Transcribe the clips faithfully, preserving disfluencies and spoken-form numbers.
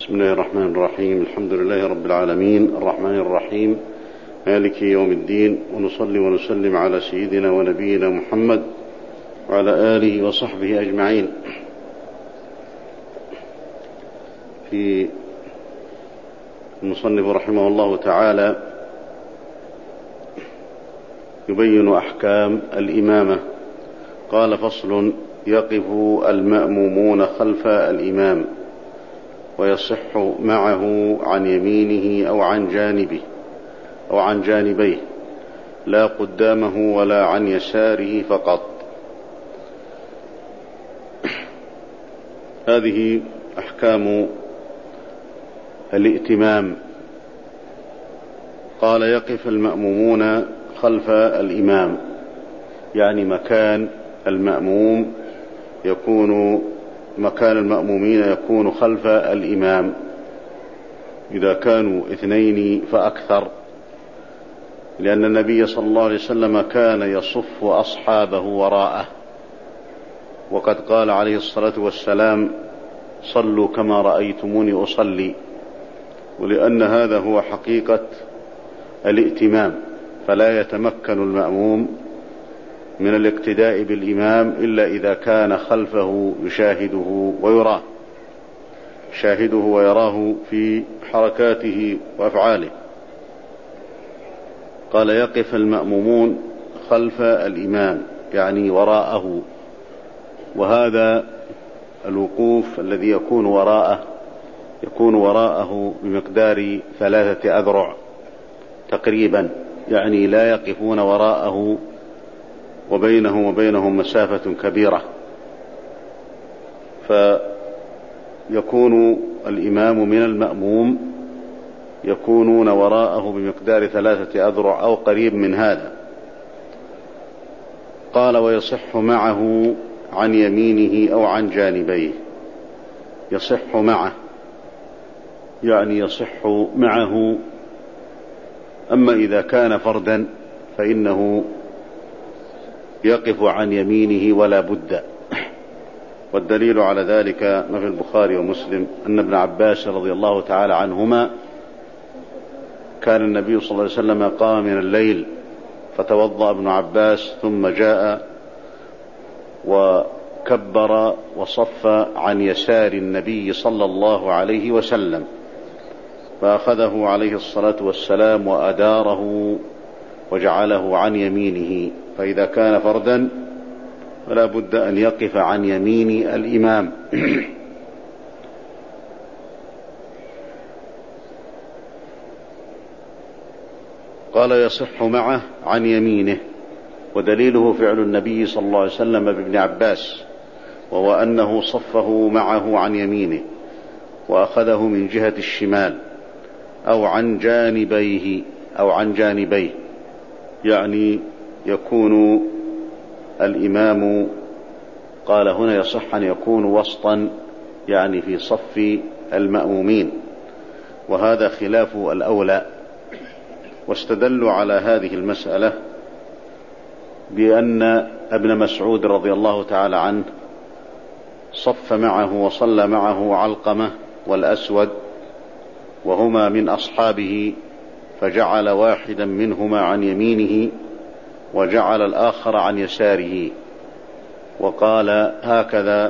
بسم الله الرحمن الرحيم. الحمد لله رب العالمين الرحمن الرحيم مالك يوم الدين، ونصلي ونسلم على سيدنا ونبينا محمد وعلى آله وصحبه أجمعين. في المصنف رحمه الله تعالى يبين أحكام الإمامة. قال: فصل: يقف المأمومون خلف الإمام ويصح معه عن يمينه أو عن جانبه أو عن جانبيه، لا قدامه ولا عن يساره فقط. هذه أحكام الائتمام. قال: يقف المأمومون خلف الإمام، يعني مكان المأموم يكون مكان المأمومين يكون خلف الإمام إذا كانوا اثنين فأكثر، لأن النبي صلى الله عليه وسلم كان يصف أصحابه وراءه، وقد قال عليه الصلاة والسلام: صلوا كما رأيتموني أصلي. ولأن هذا هو حقيقة الائتمام، فلا يتمكن المأموم من الاقتداء بالإمام إلا إذا كان خلفه يشاهده ويراه شاهده ويراه في حركاته وأفعاله. قال: يقف المأمومون خلف الإمام، يعني وراءه. وهذا الوقوف الذي يكون وراءه يكون وراءه بمقدار ثلاثة أذرع تقريبا، يعني لا يقفون وراءه وبينه وبينهم مسافة كبيرة، فيكون الإمام من المأموم يكونون وراءه بمقدار ثلاثة أذرع أو قريب من هذا. قال: ويصح معه عن يمينه أو عن جانبيه. يصح معه يعني يصح معه، أما إذا كان فردا فإنه يقف عن يمينه ولا بد. والدليل على ذلك ما في البخاري ومسلم أن ابن عباس رضي الله تعالى عنهما كان النبي صلى الله عليه وسلم قام من الليل فتوضأ ابن عباس ثم جاء وكبر وصف عن يسار النبي صلى الله عليه وسلم، فأخذه عليه الصلاة والسلام وأداره وجعله عن يمينه. فإذا كان فردا فلا بد أن يقف عن يمين الإمام. قال: يصح معه عن يمينه، ودليله فعل النبي صلى الله عليه وسلم بابن عباس، وهو أنه صفه معه عن يمينه وأخذه من جهة الشمال أو عن جانبيه أو عن جانبيه، يعني يكون الإمام، قال هنا يصح أن يكون وسطا، يعني في صف المأمومين، وهذا خلاف الأولى. واستدلوا على هذه المسألة بأن ابن مسعود رضي الله تعالى عنه صف معه وصلى معه علقمة والأسود، وهما من أصحابه، فجعل واحدا منهما عن يمينه وجعل الآخر عن يساره، وقال: هكذا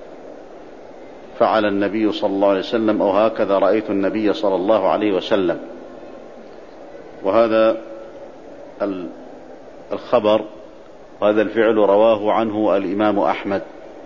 فعل النبي صلى الله عليه وسلم، أو هكذا رأيت النبي صلى الله عليه وسلم. وهذا الخبر وهذا الفعل رواه عنه الإمام أحمد،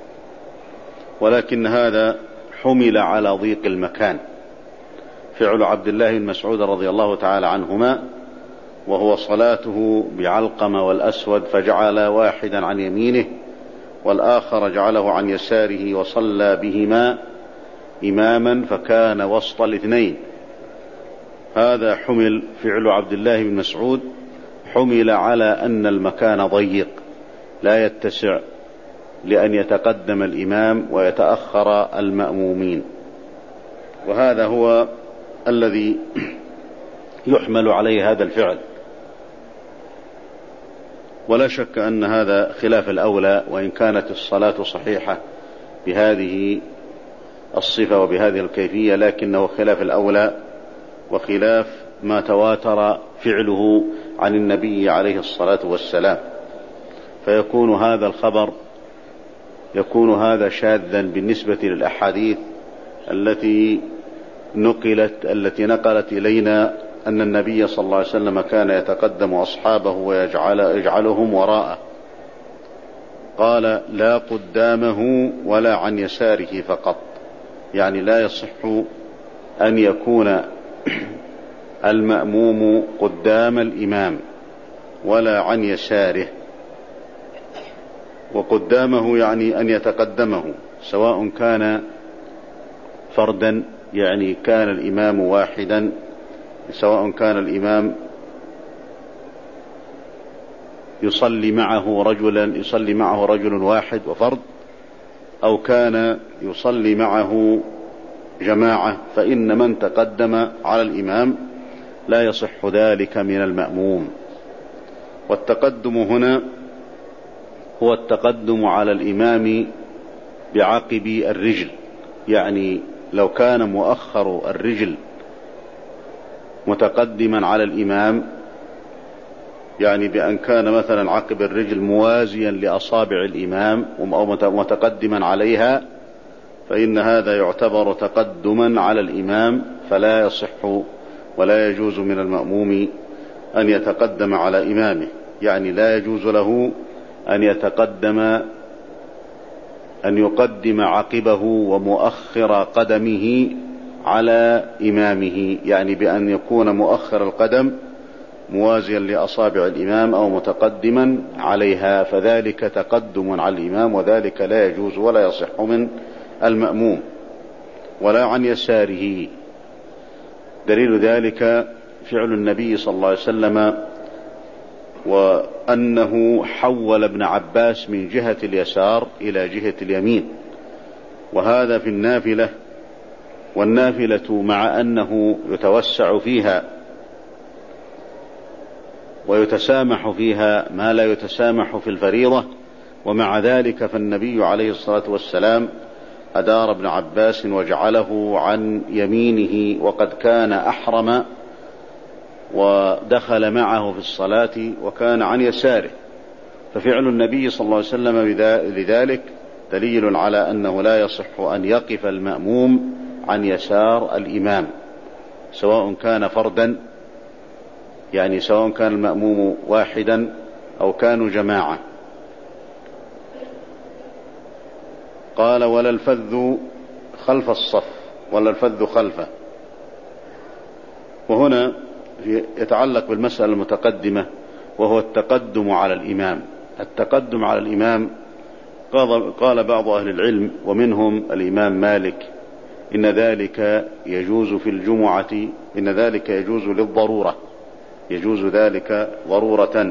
ولكن هذا حمل على ضيق المكان. فعل عبد الله بن مسعود رضي الله تعالى عنهما وهو صلاته بعلقمة والأسود، فجعل واحدا عن يمينه والآخر جعله عن يساره وصلى بهما إماما، فكان وسط الاثنين. هذا حمل فعل عبد الله بن مسعود حمل على أن المكان ضيق لا يتسع لأن يتقدم الإمام ويتأخر المأمومين، وهذا هو الذي يحمل عليه هذا الفعل. ولا شك أن هذا خلاف الأولى، وإن كانت الصلاة صحيحة بهذه الصفة وبهذه الكيفية، لكنه خلاف الأولى وخلاف ما تواتر فعله عن النبي عليه الصلاة والسلام، فيكون هذا الخبر يكون هذا شاذا بالنسبة للأحاديث التي نقلت التي نقلت إلينا أن النبي صلى الله عليه وسلم كان يتقدم أصحابه ويجعلهم وراءه. قال لا قدامه ولا عن يساره فقط، يعني لا يصح أن يكون المأموم قدام الإمام ولا عن يساره، وقدامه يعني أن يتقدمه، سواء كان فردا يعني كان الإمام واحدا، سواء كان الإمام يصلي معه رجلا يصلي معه رجل واحد وفرد، أو كان يصلي معه جماعة، فإن من تقدم على الإمام لا يصح ذلك من المأموم. والتقدم هنا هو التقدم على الإمام بعقب الرجل، يعني لو كان مؤخر الرجل متقدما على الإمام، يعني بأن كان مثلا عقب الرجل موازيا لأصابع الإمام أو متقدما عليها، فإن هذا يعتبر تقدما على الإمام، فلا يصح ولا يجوز من المأموم أن يتقدم على إمامه، يعني لا يجوز له أن يتقدم أن يقدم عقبه ومؤخر قدمه على إمامه، يعني بأن يكون مؤخر القدم موازيا لأصابع الإمام أو متقدما عليها، فذلك تقدم على الإمام، وذلك لا يجوز ولا يصح من المأموم. ولا عن يساره، دليل ذلك فعل النبي صلى الله عليه وسلم، وأنه حول ابن عباس من جهة اليسار إلى جهة اليمين، وهذا في النافلة، والنافلة مع أنه يتوسع فيها ويتسامح فيها ما لا يتسامح في الفريضة، ومع ذلك فالنبي عليه الصلاة والسلام أدار ابن عباس وجعله عن يمينه، وقد كان أحرم ودخل معه في الصلاة وكان عن يساره، ففعل النبي صلى الله عليه وسلم لذلك دليل على أنه لا يصح أن يقف المأموم عن يسار الإمام، سواء كان فردا، يعني سواء كان المأموم واحدا أو كانوا جماعة. قال ولا الفذ خلف الصف، ولا الفذ خلفه، وهنا يتعلق بالمسألة المتقدمة، وهو التقدم على الإمام. التقدم على الإمام قال بعض أهل العلم ومنهم الإمام مالك إن ذلك يجوز في الجمعة، إن ذلك يجوز للضرورة، يجوز ذلك ضرورة.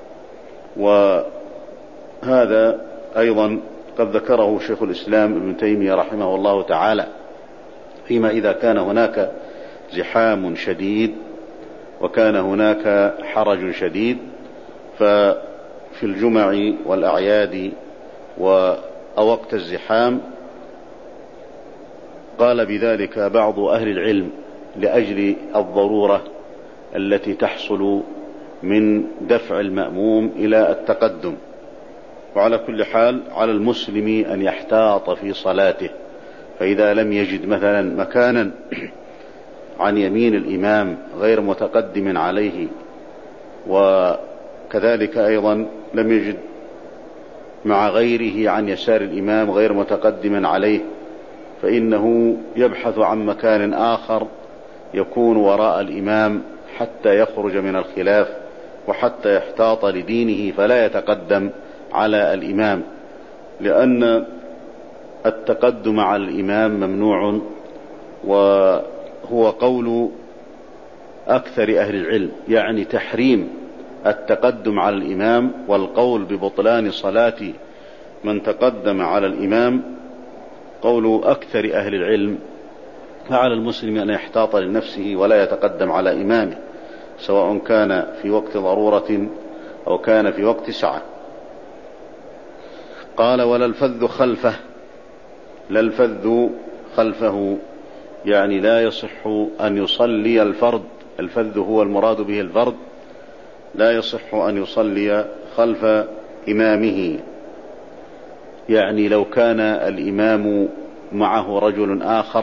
وهذا أيضا قد ذكره شيخ الإسلام ابن تيمية رحمه الله تعالى، فيما إذا كان هناك زحام شديد وكان هناك حرج شديد، ففي الجمع والأعياد ووقت الزحام قال بذلك بعض أهل العلم لأجل الضرورة التي تحصل من دفع المأموم إلى التقدم. وعلى كل حال على المسلم أن يحتاط في صلاته، فإذا لم يجد مثلا مكانا عن يمين الإمام غير متقدم عليه، وكذلك أيضا لم يجد مع غيره عن يسار الإمام غير متقدم عليه، فإنه يبحث عن مكان آخر يكون وراء الإمام حتى يخرج من الخلاف وحتى يحتاط لدينه، فلا يتقدم على الإمام، لأن التقدم على الإمام ممنوع، وهو قول أكثر أهل العلم، يعني تحريم التقدم على الإمام والقول ببطلان صلاة من تقدم على الإمام قول أكثر أهل العلم. فعلى المسلم أن يحتاط لنفسه ولا يتقدم على إمامه، سواء كان في وقت ضرورة أو كان في وقت سعة. قال ولا الفذ خلفه، لا الفذ خلفه، يعني لا يصح أن يصلي الفرد، الفذ هو المراد به الفرد، لا يصح أن يصلي خلف إمامه. يعني لو كان الإمام معه رجل آخر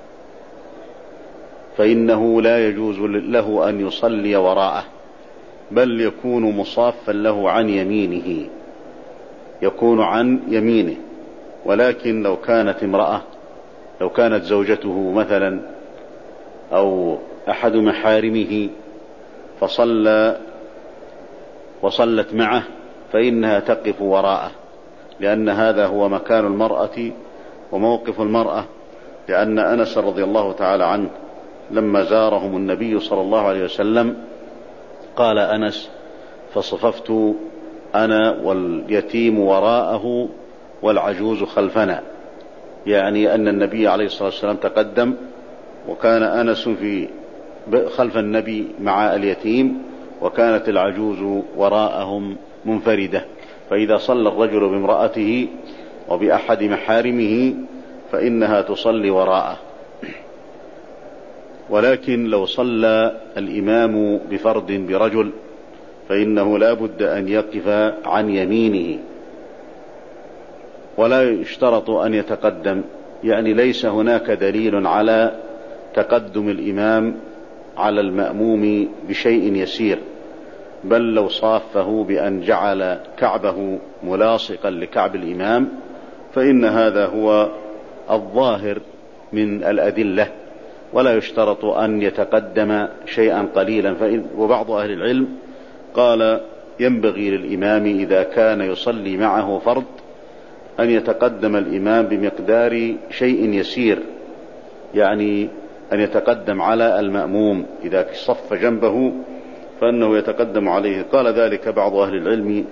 فإنه لا يجوز له أن يصلي وراءه، بل يكون مصافا له عن يمينه، يكون عن يمينه. ولكن لو كانت امرأة، لو كانت زوجته مثلا أو أحد محارمه فصلى وصلت معه فإنها تقف وراءه، لأن هذا هو مكان المرأة وموقف المرأة. لأن أنس رضي الله تعالى عنه لما زارهم النبي صلى الله عليه وسلم قال أنس: فصففت أنا واليتيم وراءه والعجوز خلفنا، يعني أن النبي عليه الصلاة والسلام تقدم، وكان أنس في خلف النبي مع اليتيم، وكانت العجوز وراءهم منفردة. فإذا صلى الرجل بامرأته وبأحد محارمه فإنها تصلي وراءه. ولكن لو صلى الإمام بفرد برجل فإنه لا بد أن يقف عن يمينه، ولا يشترط أن يتقدم، يعني ليس هناك دليل على تقدم الإمام على المأموم بشيء يسير، بل لو صافه بأن جعل كعبه ملاصقا لكعب الإمام فإن هذا هو الظاهر من الأدلة، ولا يشترط أن يتقدم شيئا قليلا. وبعض أهل العلم قال: ينبغي للإمام إذا كان يصلي معه فرد أن يتقدم الإمام بمقدار شيء يسير، يعني أن يتقدم على المأموم إذا صف جنبه فإنه يتقدم عليه. قال ذلك بعض أهل العلم،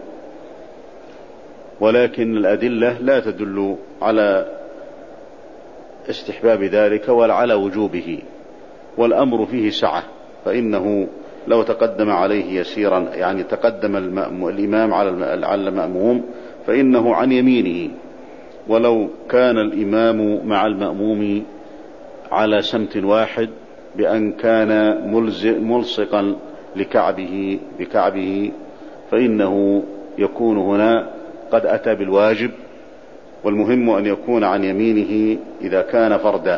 ولكن الأدلة لا تدل على استحباب ذلك ولا على وجوبه، والأمر فيه سعة، فإنه لو تقدم عليه يسيرا، يعني تقدم الإمام على المأموم فإنه عن يمينه. ولو كان الإمام مع المأموم على سمت واحد بأن كان ملصقا لكعبه بكعبه فإنه يكون هنا قد أتى بالواجب، والمهم أن يكون عن يمينه إذا كان فردا.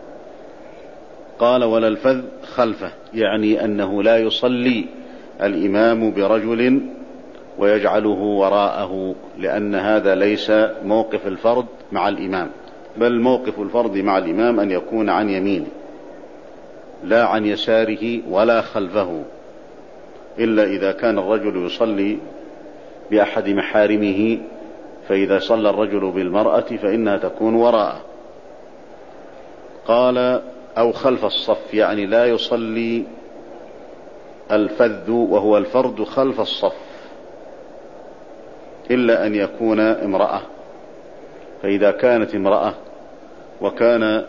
قال: ولا الفذ خلفه، يعني أنه لا يصلي الإمام برجل ويجعله وراءه، لأن هذا ليس موقف الفرد مع الإمام، بل موقف الفرد مع الإمام أن يكون عن يمينه لا عن يساره ولا خلفه، إلا إذا كان الرجل يصلي بأحد محارمه، فإذا صلى الرجل بالمرأة فإنها تكون وراءه. قال: أو خلف الصف، يعني لا يصلي الفذ وهو الفرد خلف الصف إلا أن يكون امرأة. فإذا كانت امرأة وكان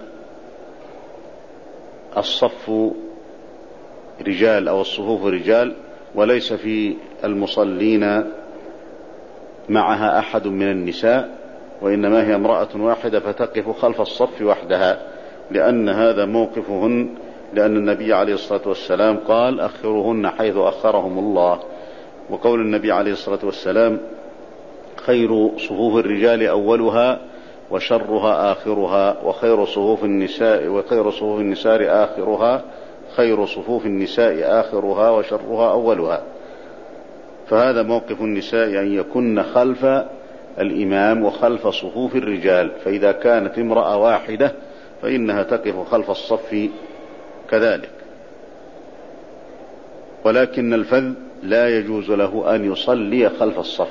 الصف رجال أو الصفوف رجال وليس في المصلين معها أحد من النساء، وإنما هي امرأة واحدة فتقف خلف الصف وحدها، لأن هذا موقفهن، لأن النبي عليه الصلاة والسلام قال: أخرهن حيث أخرهم الله. وقول النبي عليه الصلاة والسلام: خير صفوف الرجال أولها وشرها آخرها، وخير صفوف النساء وخير صفوف النساء آخرها، خير صفوف النساء آخرها وشرها أولها. فهذا موقف النساء أن يكن خلف الإمام وخلف صفوف الرجال، فإذا كانت امرأة واحدة فإنها تقف خلف الصف كذلك. ولكن الفذ لا يجوز له أن يصلي خلف الصف،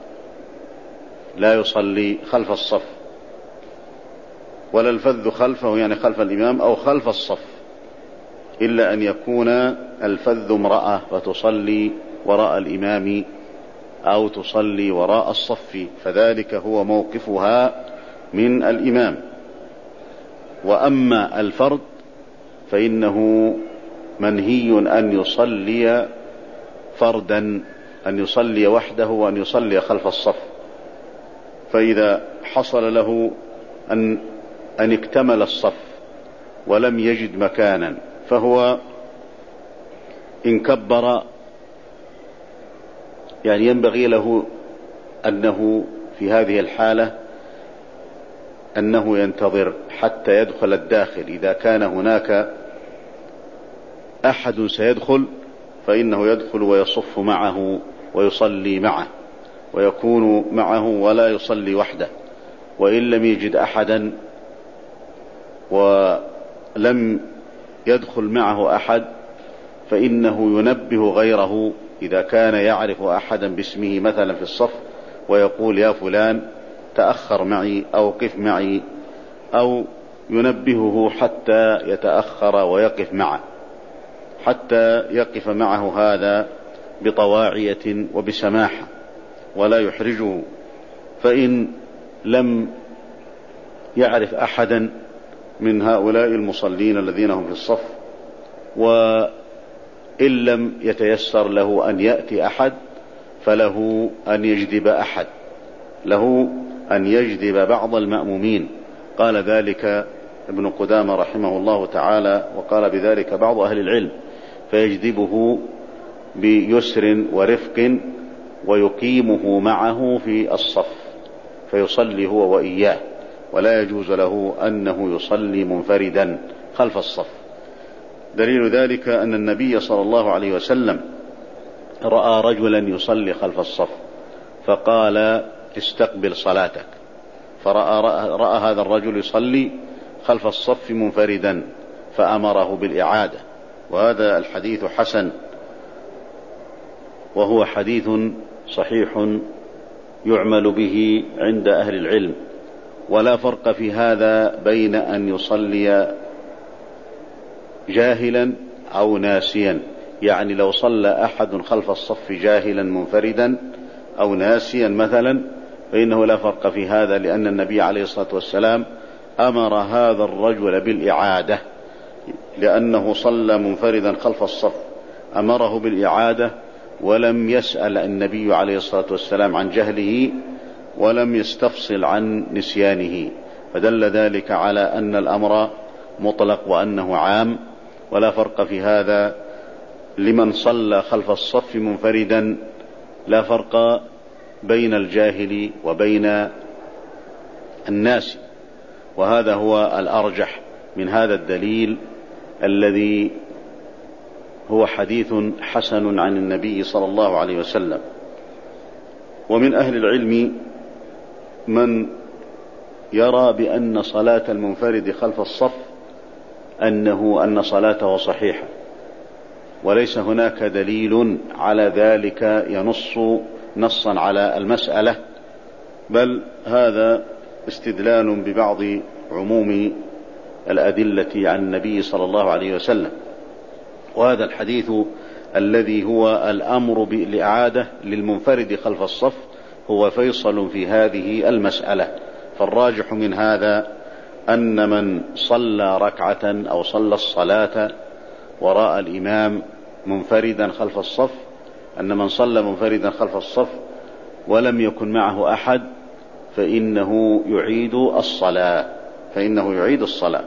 لا يصلي خلف الصف، ولا الفذ خلفه يعني خلف الإمام أو خلف الصف، إلا أن يكون الفذ امرأة فتصلي وراء الإمام أو تصلي وراء الصف، فذلك هو موقفها من الإمام. وأما الفرد فإنه منهي أن يصلي فردا، أن يصلي وحده وأن يصلي خلف الصف. فإذا حصل له أن أن اكتمل الصف ولم يجد مكانا، فهو إن كبر يعني ينبغي له أنه في هذه الحالة أنه ينتظر حتى يدخل الداخل. إذا كان هناك أحد سيدخل فإنه يدخل ويصف معه ويصلي معه ويكون معه ولا يصلي وحده. وإن لم يجد أحدا ولم يدخل معه أحد فإنه ينبه غيره إذا كان يعرف أحدا باسمه مثلا في الصف ويقول يا فلان تأخر معي أو قف معي، أو ينبهه حتى يتأخر ويقف معه، حتى يقف معه هذا بطواعية وبسماحة ولا يحرجه. فإن لم يعرف أحدا من هؤلاء المصلين الذين هم في الصف وإن لم يتيسر له أن يأتي أحد فله أن يجذب أحد، له أن يجذب بعض المأمومين. قال ذلك ابن قدامة رحمه الله تعالى، وقال بذلك بعض أهل العلم، فيجذبه بيسر ورفق ويقيمه معه في الصف فيصلي هو وإياه، ولا يجوز له أنه يصلي منفردا خلف الصف. دليل ذلك أن النبي صلى الله عليه وسلم رأى رجلا يصلي خلف الصف فقال استقبل صلاتك، فرأى رأى هذا الرجل يصلي خلف الصف منفردا فأمره بالإعادة. وهذا الحديث حسن، وهو حديث صحيح يعمل به عند أهل العلم. ولا فرق في هذا بين أن يصلي جاهلا أو ناسيا، يعني لو صلى أحد خلف الصف جاهلا منفردا أو ناسيا مثلا فإنه لا فرق في هذا، لأن النبي عليه الصلاة والسلام أمر هذا الرجل بالإعادة، لأنه صلى منفردا خلف الصف أمره بالإعادة، ولم يسأل النبي عليه الصلاة والسلام عن جهله ولم يستفصل عن نسيانه، فدل ذلك على أن الأمر مطلق وأنه عام. ولا فرق في هذا لمن صلى خلف الصف منفردا، لا فرق بين الجاهل وبين الناس، وهذا هو الأرجح من هذا الدليل الذي هو حديث حسن عن النبي صلى الله عليه وسلم. ومن أهل العلم من يرى بأن صلاة المنفرد خلف الصف أنه أن صلاته صحيحة، وليس هناك دليل على ذلك ينص نصا على المسألة، بل هذا استدلال ببعض عموم الأدلة عن النبي صلى الله عليه وسلم. وهذا الحديث الذي هو الأمر بالإعادة للمنفرد خلف الصف هو فيصل في هذه المسألة. فالراجح من هذا أن من صلى ركعة أو صلى الصلاة وراء الإمام منفردا خلف الصف، أن من صلى منفردا خلف الصف ولم يكن معه أحد فإنه يعيد الصلاة فإنه يعيد الصلاة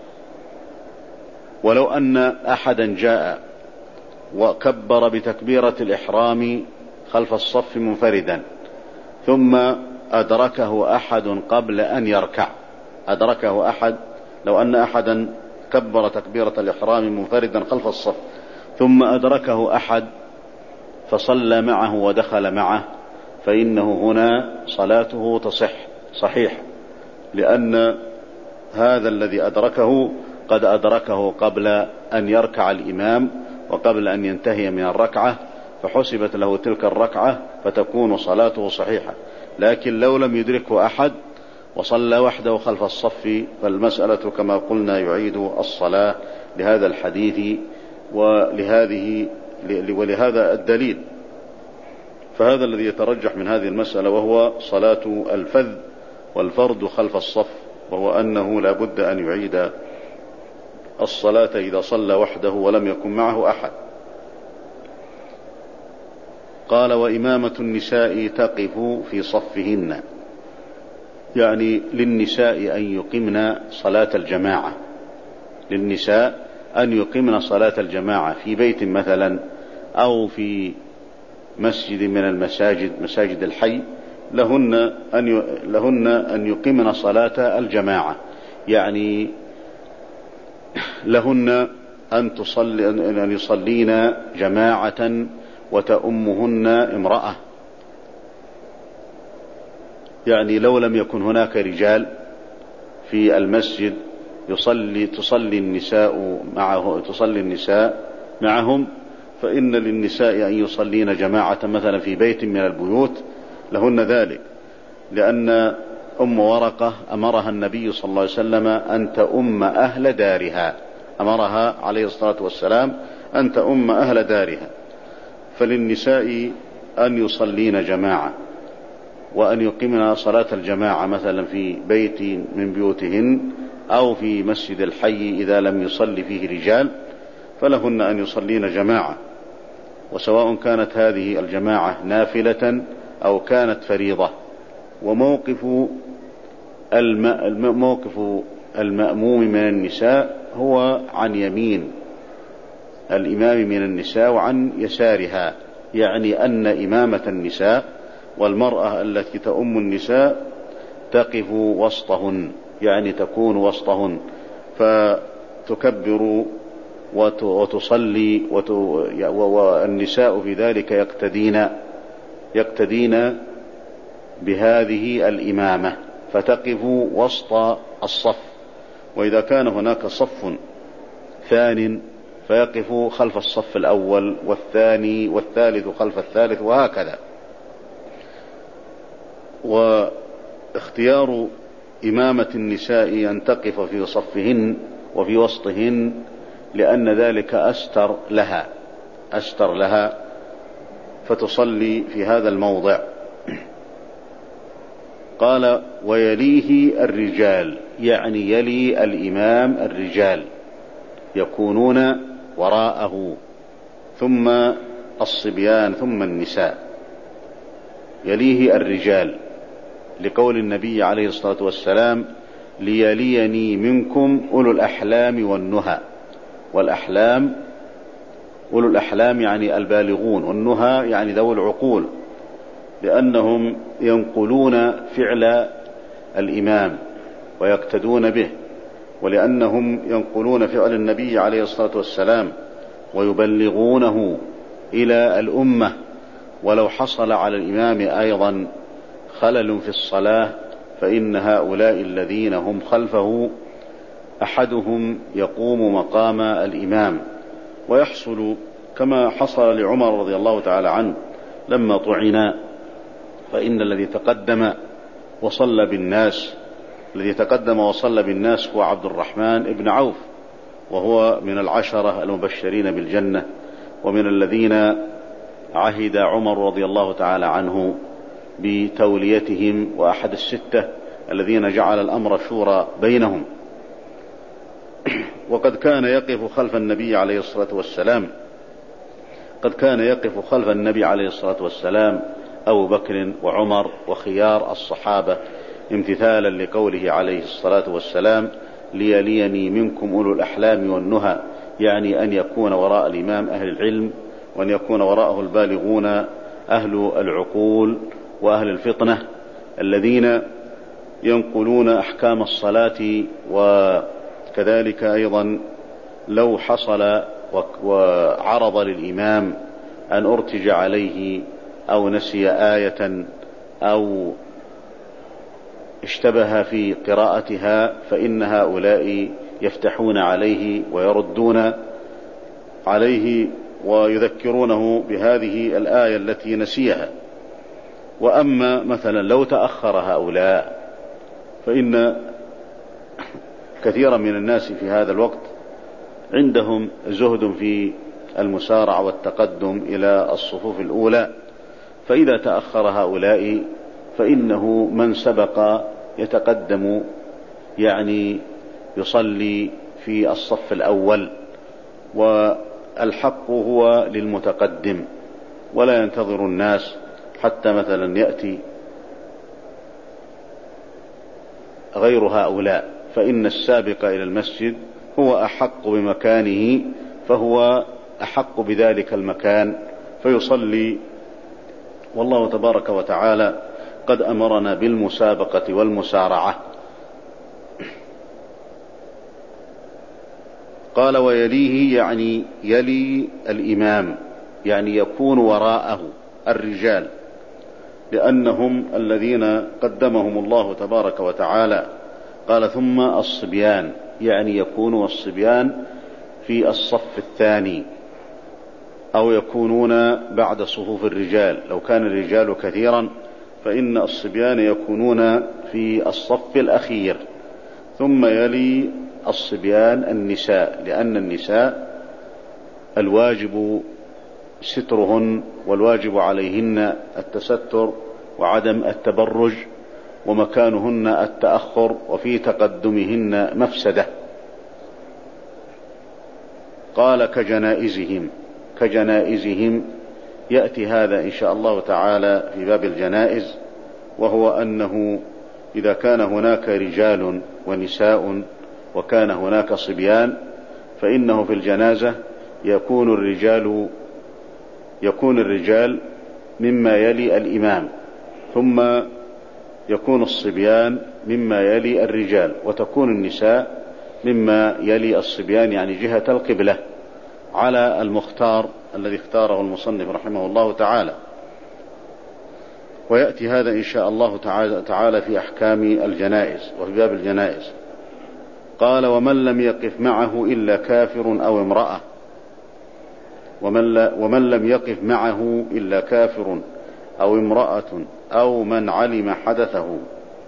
ولو أن أحدا جاء وكبر بتكبيرة الإحرام خلف الصف منفردا ثم أدركه أحد قبل أن يركع، أدركه أحد لو أن أحدا كبر تكبيرة الإحرام منفردا خلف الصف ثم أدركه أحد فصلى معه ودخل معه، فإنه هنا صلاته تصح صحيح، لأن هذا الذي أدركه قد أدركه قبل أن يركع الإمام وقبل أن ينتهي من الركعة، فحسبت له تلك الركعة فتكون صلاته صحيحة. لكن لو لم يدركه أحد وصلى وحده خلف الصف فالمسألة كما قلنا يعيد الصلاة لهذا الحديث ولهذه ولهذا الدليل. فهذا الذي يترجح من هذه المسألة وهو صلاة الفذ والفرد خلف الصف، وهو أنه لا بد أن يعيد الصلاة إذا صلى وحده ولم يكن معه أحد. قال وإمامة النساء تقف في صفهن، يعني للنساء أن يقمن صلاة الجماعة، للنساء أن يقمن صلاة الجماعة في بيت مثلا أو في مسجد من المساجد مساجد الحي، لهن أن لهن أن يقمن صلاة الجماعة، يعني لهن أن تصلي أن يصلين جماعة وتأمهن امرأة. يعني لو لم يكن هناك رجال في المسجد يصلي تصلي النساء معه تصلي النساء معهم، فإن للنساء أن يصلين جماعة مثلا في بيت من البيوت لهن ذلك، لأن أم ورقة أمرها النبي صلى الله عليه وسلم أن تؤم أهل دارها، أمرها عليه الصلاة والسلام أن تؤم أهل دارها. فللنساء أن يصلين جماعة وأن يقمن صلاة الجماعة مثلا في بيت من بيوتهن أو في مسجد الحي إذا لم يصلي فيه رجال، فلهن أن يصلين جماعة، وسواء كانت هذه الجماعة نافلة أو كانت فريضة. وموقف موقف المأموم من النساء هو عن يمين الإمام من النساء وعن يسارها، يعني أن إمامة النساء والمرأة التي تؤم النساء تقف وسطهن، يعني تكون وسطهن فتكبر وتصلي، والنساء في ذلك يقتدين يقتدين بهذه الإمامة، فتقف وسط الصف. وإذا كان هناك صف ثان فيقف خلف الصف الأول والثاني والثالث خلف الثالث، وهكذا. واختيار إمامة النساء أن تقف في صفهن وفي وسطهن لأن ذلك أستر لها أستر لها فتصلي في هذا الموضع. قال ويليه الرجال، يعني يلي الإمام الرجال يكونون وراءه، ثم الصبيان ثم النساء، يليه الرجال، لقول النبي عليه الصلاة والسلام ليليني منكم أولو الأحلام والنهى. والأحلام أولو الأحلام يعني البالغون، والنهى يعني ذوي العقول، لأنهم ينقلون فعل الإمام ويقتدون به، ولأنهم ينقلون فعل النبي عليه الصلاة والسلام ويبلغونه إلى الأمة. ولو حصل على الإمام أيضا خلل في الصلاة فإن هؤلاء الذين هم خلفه أحدهم يقوم مقام الإمام، ويحصل كما حصل لعمر رضي الله تعالى عنه لما طعن، فإن الذي تقدم وصلى بالناس الذي تقدم وصلى بالناس هو عبد الرحمن بن عوف، وهو من العشرة المبشرين بالجنة، ومن الذين عهد عمر رضي الله تعالى عنه بتوليتهم، وأحد الستة الذين جعل الأمر شورى بينهم. وقد كان يقف خلف النبي عليه الصلاة والسلام قد كان يقف خلف النبي عليه الصلاة والسلام أبو بكر وعمر وخيار الصحابة، امتثالا لقوله عليه الصلاة والسلام ليليني منكم أولو الأحلام والنهى، يعني أن يكون وراء الإمام أهل العلم، وأن يكون وراءه البالغون أهل العقول وأهل الفطنة الذين ينقلون أحكام الصلاة. وكذلك أيضا لو حصل وعرض للإمام أن أرتج عليه أو نسي آية أو اشتبه في قراءتها فإن هؤلاء يفتحون عليه ويردون عليه ويذكرونه بهذه الآية التي نسيها. وأما مثلا لو تأخر هؤلاء فإن كثيرا من الناس في هذا الوقت عندهم زهد في المسارعة والتقدم إلى الصفوف الأولى، فإذا تأخر هؤلاء فإنه من سبق يتقدم، يعني يصلي في الصف الأول، والحق هو للمتقدم، ولا ينتظر الناس حتى مثلا يأتي غير هؤلاء، فإن السابق إلى المسجد هو أحق بمكانه، فهو أحق بذلك المكان فيصلي. والله تبارك وتعالى قد أمرنا بالمسابقة والمسارعة. قال ويليه يعني يلي الإمام، يعني يكون وراءه الرجال، لأنهم الذين قدمهم الله تبارك وتعالى. قال ثم الصبيان، يعني يكون الصبيان في الصف الثاني، أو يكونون بعد صفوف الرجال. لو كان الرجال كثيرا فإن الصبيان يكونون في الصف الأخير. ثم يلي الصبيان النساء، لأن النساء الواجب سترهن، والواجب عليهن التستر وعدم التبرج، ومكانهن التأخر، وفي تقدمهن مفسدة. قال كجنائزهم، كجنائزهم يأتي هذا إن شاء الله تعالى في باب الجنائز، وهو أنه إذا كان هناك رجال ونساء وكان هناك صبيان، فإنه في الجنازة يكون الرجال يكون الرجال مما يلي الإمام، ثم يكون الصبيان مما يلي الرجال، وتكون النساء مما يلي الصبيان، يعني جهة القبلة، على المختار الذي اختاره المصنف رحمه الله تعالى. ويأتي هذا إن شاء الله تعالى في أحكام الجنائز وفي باب الجنائز. قال ومن لم يقف معه إلا كافر أو امرأة، ومن, ومن لم يقف معه إلا كافر أو امرأة أو من علم حدثه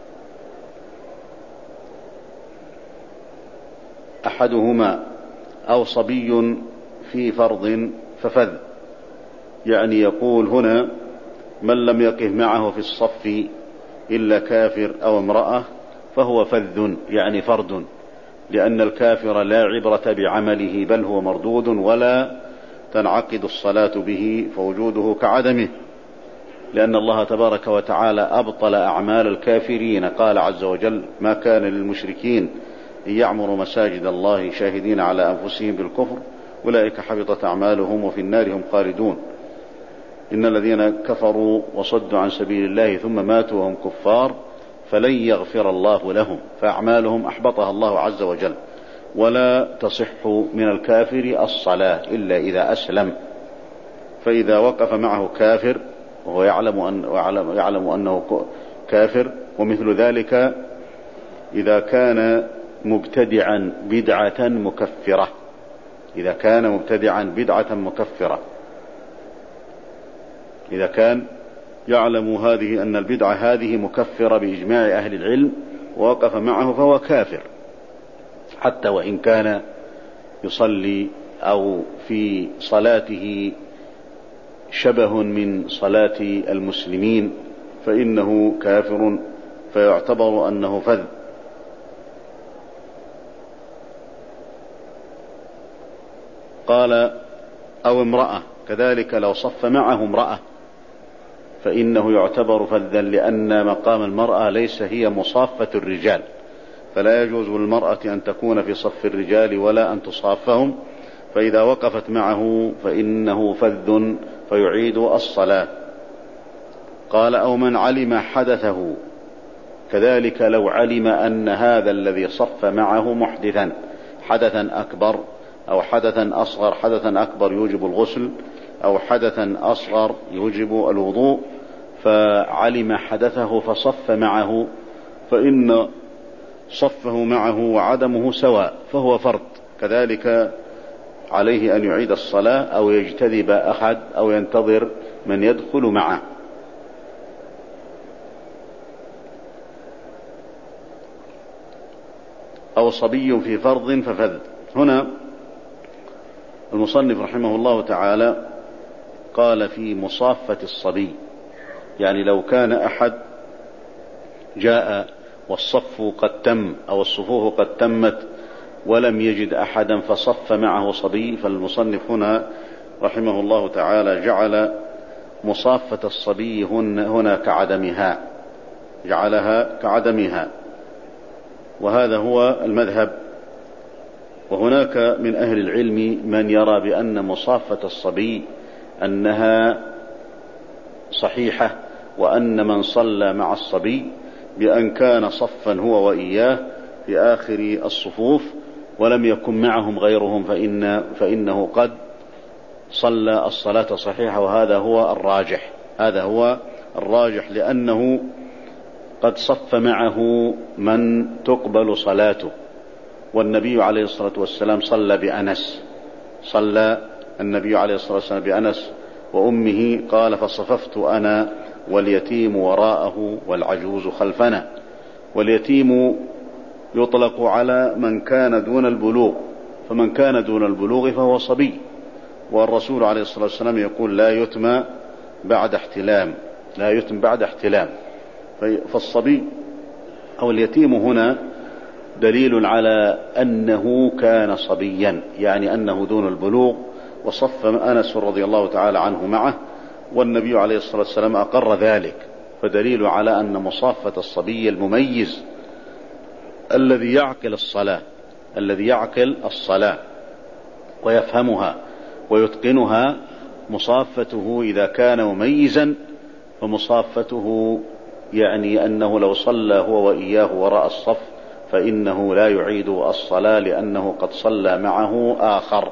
أحدهما أو صبي في فرض ففذ، يعني يقول هنا من لم يقف معه في الصف إلا كافر أو امرأة فهو فذ، يعني فرد، لأن الكافر لا عبرة بعمله بل هو مردود ولا تنعقد الصلاة به، فوجوده كعدمه، لأن الله تبارك وتعالى أبطل أعمال الكافرين. قال عز وجل ما كان للمشركين أن يعمروا مساجد الله شاهدين على أنفسهم بالكفر أولئك حبطت أعمالهم وفي النار هم خالدون. إن الذين كفروا وصدوا عن سبيل الله ثم ماتوا وهم كفار فلن يغفر الله لهم، فأعمالهم أحبطها الله عز وجل. ولا تصح من الكافر الصلاة إلا إذا أسلم، فإذا وقف معه كافر وهو يعلم, أن يعلم أنه كافر، ومثل ذلك إذا كان مبتدعا بدعة مكفرة، إذا كان مبتدعا بدعة مكفرة، إذا كان يعلم هذه أن البدعة هذه مكفرة بإجماع أهل العلم ووقف معه فهو كافر، حتى وإن كان يصلي أو في صلاته شبه من صلاة المسلمين فإنه كافر، فيعتبر أنه فذ. قال أو امرأة، كذلك لو صف معه امرأة فإنه يعتبر فذا، لأن مقام المرأة ليس هي مصافة الرجال، فلا يجوز للمرأة أن تكون في صف الرجال ولا أن تصافهم، فإذا وقفت معه فإنه فذ فيعيد الصلاة. قال أو من علم حدثه، كذلك لو علم أن هذا الذي صف معه محدثا حدثا أكبر أو حدثا أصغر، حدثا أكبر يوجب الغسل أو حدثا أصغر يوجب الوضوء، فعلم حدثه فصف معه، فإن صفه معه وعدمه سواء فهو فرض، كذلك عليه أن يعيد الصلاة أو يجتذب أحد أو ينتظر من يدخل معه. أو صبي في فرض ففذ. هنا المصنف رحمه الله تعالى قال في مصافة الصبي، يعني لو كان أحد جاء والصف قد تم أو الصفوف قد تمت ولم يجد أحدا فصف معه صبي، فالمصنف هنا رحمه الله تعالى جعل مصافة الصبي هنا كعدمها، جعلها كعدمها. وهذا هو المذهب. وهناك من أهل العلم من يرى بأن مصافة الصبي أنها صحيحة، وأن من صلى مع الصبي بأن كان صفا هو وإياه في آخر الصفوف ولم يكن معهم غيرهم فإن فإنه قد صلى الصلاة صحيحة، وهذا هو الراجح. هذا هو الراجح لأنه قد صف معه من تقبل صلاته، والنبي عليه الصلاة والسلام صلى بأنس، صلى النبي عليه الصلاة والسلام بأنس وأمه، قال فصففت أنا واليتيم وراءه والعجوز خلفنا. واليتيم يطلق على من كان دون البلوغ، فمن كان دون البلوغ فهو صبي، والرسول عليه الصلاة والسلام يقول لا يتم بعد احتلام، لا يتم بعد احتلام. فالصبي أو اليتيم هنا دليل على أنه كان صبيا، يعني أنه دون البلوغ، وصف أنس رضي الله تعالى عنه معه، والنبي عليه الصلاة والسلام أقر ذلك، فدليل على أن مصافة الصبي المميز الذي يعقل الصلاة الذي يعقل الصلاة ويفهمها ويتقنها، مصافته إذا كان مميزا فمصافته يعني أنه لو صلى هو وإياه وراء الصف فإنه لا يعيد الصلاة لأنه قد صلى معه آخر.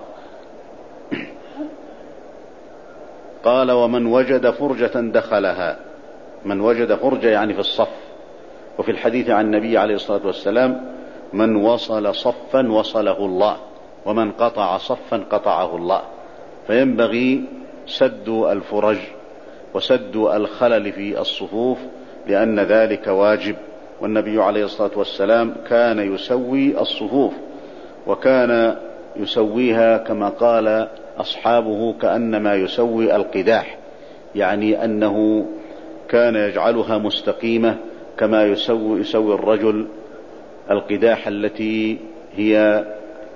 قال ومن وجد فرجة دخلها، من وجد فرجة يعني في الصف. وفي الحديث عن النبي عليه الصلاة والسلام من وصل صفا وصله الله، ومن قطع صفا قطعه الله. فينبغي سد الفرج وسد الخلل في الصفوف لأن ذلك واجب. والنبي عليه الصلاة والسلام كان يسوي الصفوف، وكان يسويها كما قال أصحابه كأنما يسوي القداح، يعني أنه كان يجعلها مستقيمة كما يسوي, يسوي الرجل القداح التي هي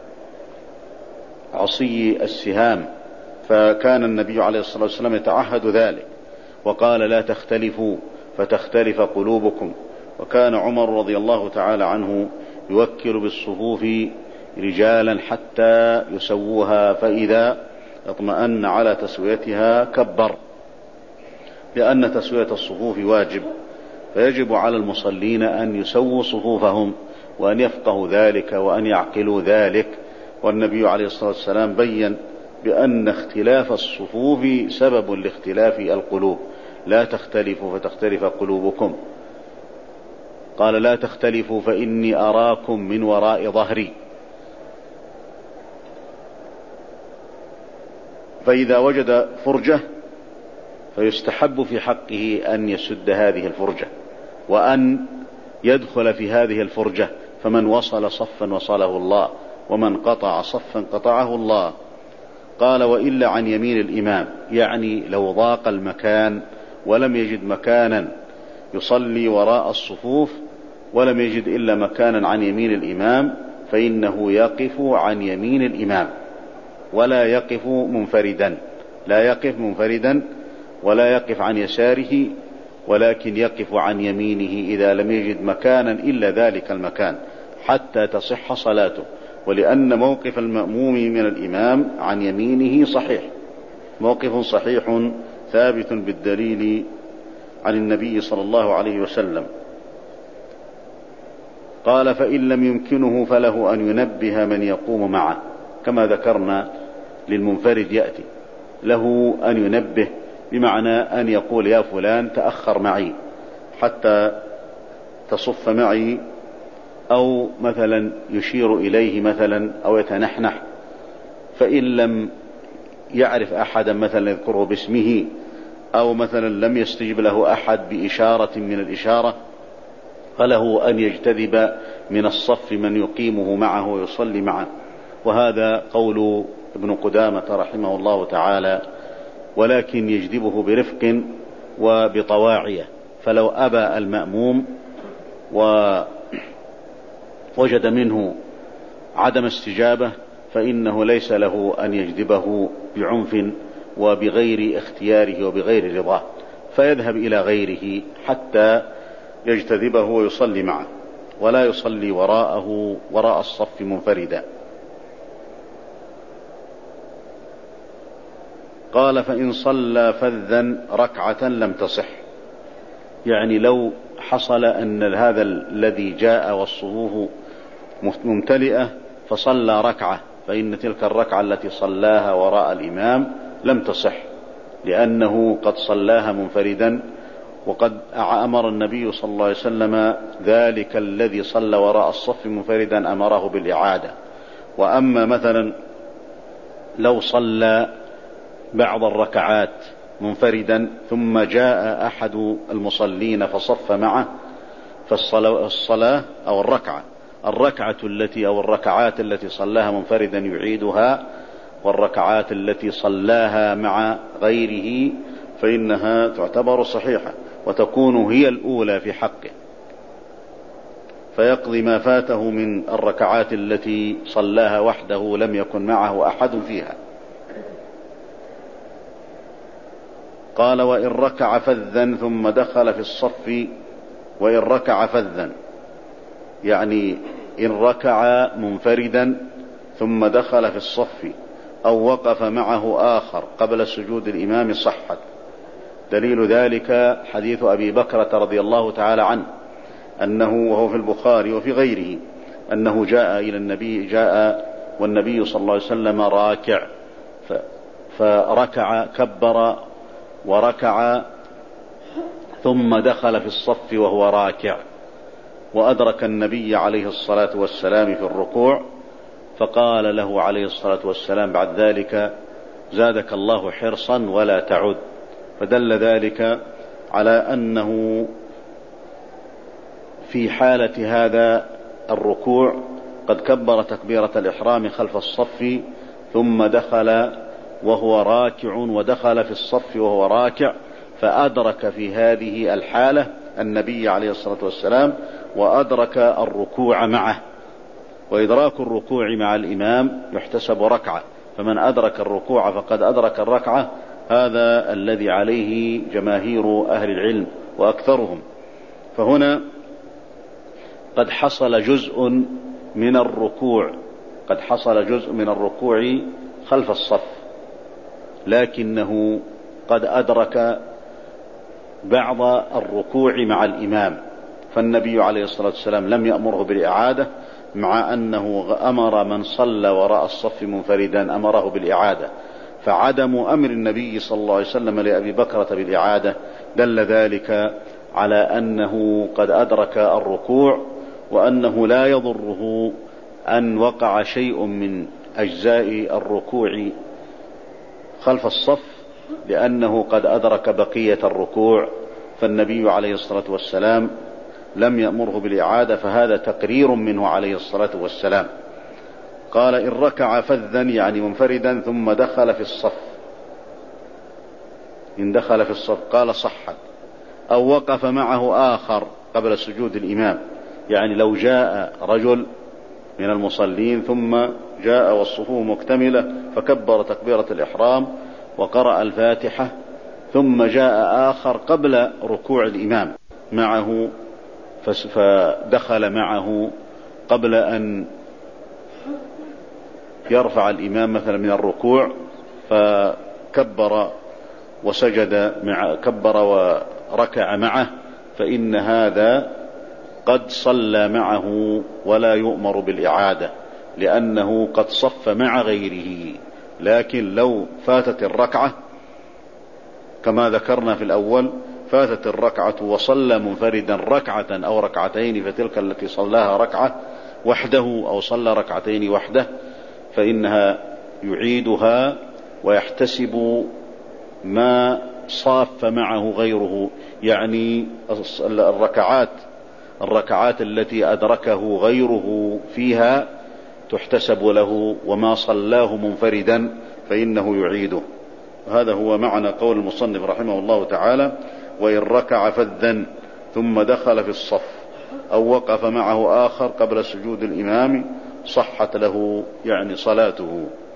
عصي السهام. فكان النبي عليه الصلاة والسلام يتعهد ذلك، وقال لا تختلفوا فتختلف قلوبكم. وكان عمر رضي الله تعالى عنه يوكل بالصفوف رجالا حتى يسووها، فإذا اطمأن على تسويتها كبر، لأن تسوية الصفوف واجب، فيجب على المصلين أن يسووا صفوفهم وأن يفقهوا ذلك وأن يعقلوا ذلك. والنبي عليه الصلاة والسلام بيّن بأن اختلاف الصفوف سبب لاختلاف القلوب، لا تختلفوا فتختلف قلوبكم. قال لا تختلفوا فإني أراكم من وراء ظهري. فإذا وجد فرجة فيستحب في حقه أن يسد هذه الفرجة وأن يدخل في هذه الفرجة، فمن وصل صفا وصله الله، ومن قطع صفا قطعه الله. قال وإلا عن يمين الإمام، يعني لو ضاق المكان ولم يجد مكانا يصلي وراء الصفوف ولم يجد إلا مكانا عن يمين الإمام، فإنه يقف عن يمين الإمام ولا يقف منفردا، لا يقف منفردا ولا يقف عن يساره، ولكن يقف عن يمينه إذا لم يجد مكانا إلا ذلك المكان حتى تصح صلاته. ولأن موقف المأموم من الإمام عن يمينه صحيح، موقف صحيح ثابت بالدليل عن النبي صلى الله عليه وسلم. قال فإن لم يمكنه فله أن ينبه من يقوم معه، كما ذكرنا للمنفرد يأتي له أن ينبه، بمعنى أن يقول يا فلان تأخر معي حتى تصف معي، أو مثلا يشير إليه مثلا أو يتنحنح. فإن لم يعرف أحدا مثلا يذكره باسمه، أو مثلا لم يستجب له أحد بإشارة من الإشارة، فله أن يجتذب من الصف من يقيمه معه ويصلي معه. وهذا قول ابن قدامة رحمه الله تعالى، ولكن يجذبه برفق وبطواعية. فلو أبى المأموم ووجد منه عدم استجابة فإنه ليس له أن يجذبه بعنف وبغير اختياره وبغير رضاه، فيذهب إلى غيره حتى يجتذبه ويصلي معه. ولا يصلي وراءه وراء الصف منفردا. قال فإن صلى فذا ركعة لم تصح، يعني لو حصل أن هذا الذي جاء والصفوف ممتلئة فصلى ركعة، فإن تلك الركعة التي صلاها وراء الإمام لم تصح، لأنه قد صلاها منفردا، وقد أمر النبي صلى الله عليه وسلم ذلك الذي صلى وراء الصف منفردا أمره بالإعادة. وأما مثلا لو صلى بعض الركعات منفردا ثم جاء أحد المصلين فصف معه، فالصلاة أو الركعة الركعة التي أو الركعات التي صلاها منفردا يعيدها، والركعات التي صلاها مع غيره فإنها تعتبر صحيحة وتكون هي الأولى في حقه، فيقضي ما فاته من الركعات التي صلاها وحده لم يكن معه أحد فيها. قال وإن ركع فذا ثم دخل في الصف، وإن ركع فذا يعني إن ركع منفردا ثم دخل في الصف أو وقف معه آخر قبل سجود الإمام صحت. دليل ذلك حديث أبي بكرة رضي الله تعالى عنه أنه وهو في البخاري وفي غيره أنه جاء إلى النبي جاء والنبي صلى الله عليه وسلم راكع، فركع كبر وركع ثم دخل في الصف وهو راكع، وأدرك النبي عليه الصلاة والسلام في الركوع، فقال له عليه الصلاة والسلام بعد ذلك زادك الله حرصا ولا تعد. فدل ذلك على أنه في حالة هذا الركوع قد كبر تكبيرة الإحرام خلف الصف ثم دخل وهو راكع، ودخل في الصف وهو راكع، فأدرك في هذه الحالة النبي عليه الصلاة والسلام وأدرك الركوع معه، وإدراك الركوع مع الإمام يحتسب ركعة، فمن أدرك الركوع فقد أدرك الركعة، هذا الذي عليه جماهير أهل العلم وأكثرهم. فهنا قد حصل جزء من الركوع قد حصل جزء من الركوع خلف الصف، لكنه قد أدرك بعض الركوع مع الإمام، فالنبي عليه الصلاة والسلام لم يأمره بالإعادة، مع أنه أمر من صلى وراء الصف منفردا أمره بالإعادة. فعدم أمر النبي صلى الله عليه وسلم لأبي بكرة بالإعادة دل ذلك على أنه قد أدرك الركوع، وأنه لا يضره أن وقع شيء من أجزاء الركوع خلف الصف، لأنه قد أدرك بقية الركوع، فالنبي عليه الصلاة والسلام لم يأمره بالإعادة، فهذا تقرير منه عليه الصلاة والسلام. قال إن ركع فذا يعني منفردا ثم دخل في الصف، إن دخل في الصف قال صحت، أو وقف معه آخر قبل سجود الإمام، يعني لو جاء رجل من المصلين ثم جاء والصفوف مكتملة فكبر تكبيرة الإحرام وقرأ الفاتحة، ثم جاء آخر قبل ركوع الإمام معه فدخل معه قبل أن يرفع الإمام مثلا من الركوع، فكبر وسجد مع كبر وركع معه، فإن هذا قد صلى معه ولا يؤمر بالإعادة، لأنه قد صف مع غيره. لكن لو فاتت الركعة كما ذكرنا في الأول، فاتت الركعة وصلى منفردا ركعة أو ركعتين، فتلك التي صلاها ركعة وحده أو صلى ركعتين وحده، فإنها يعيدها ويحتسب ما صاف معه غيره، يعني الركعات الركعات التي أدركه غيره فيها تحتسب له، وما صلاه منفردا فإنه يعيده. هذا هو معنى قول المصنف رحمه الله تعالى: وإن ركع فذا ثم دخل في الصف أو وقف معه آخر قبل سجود الإمام صحت له يعني صلاته.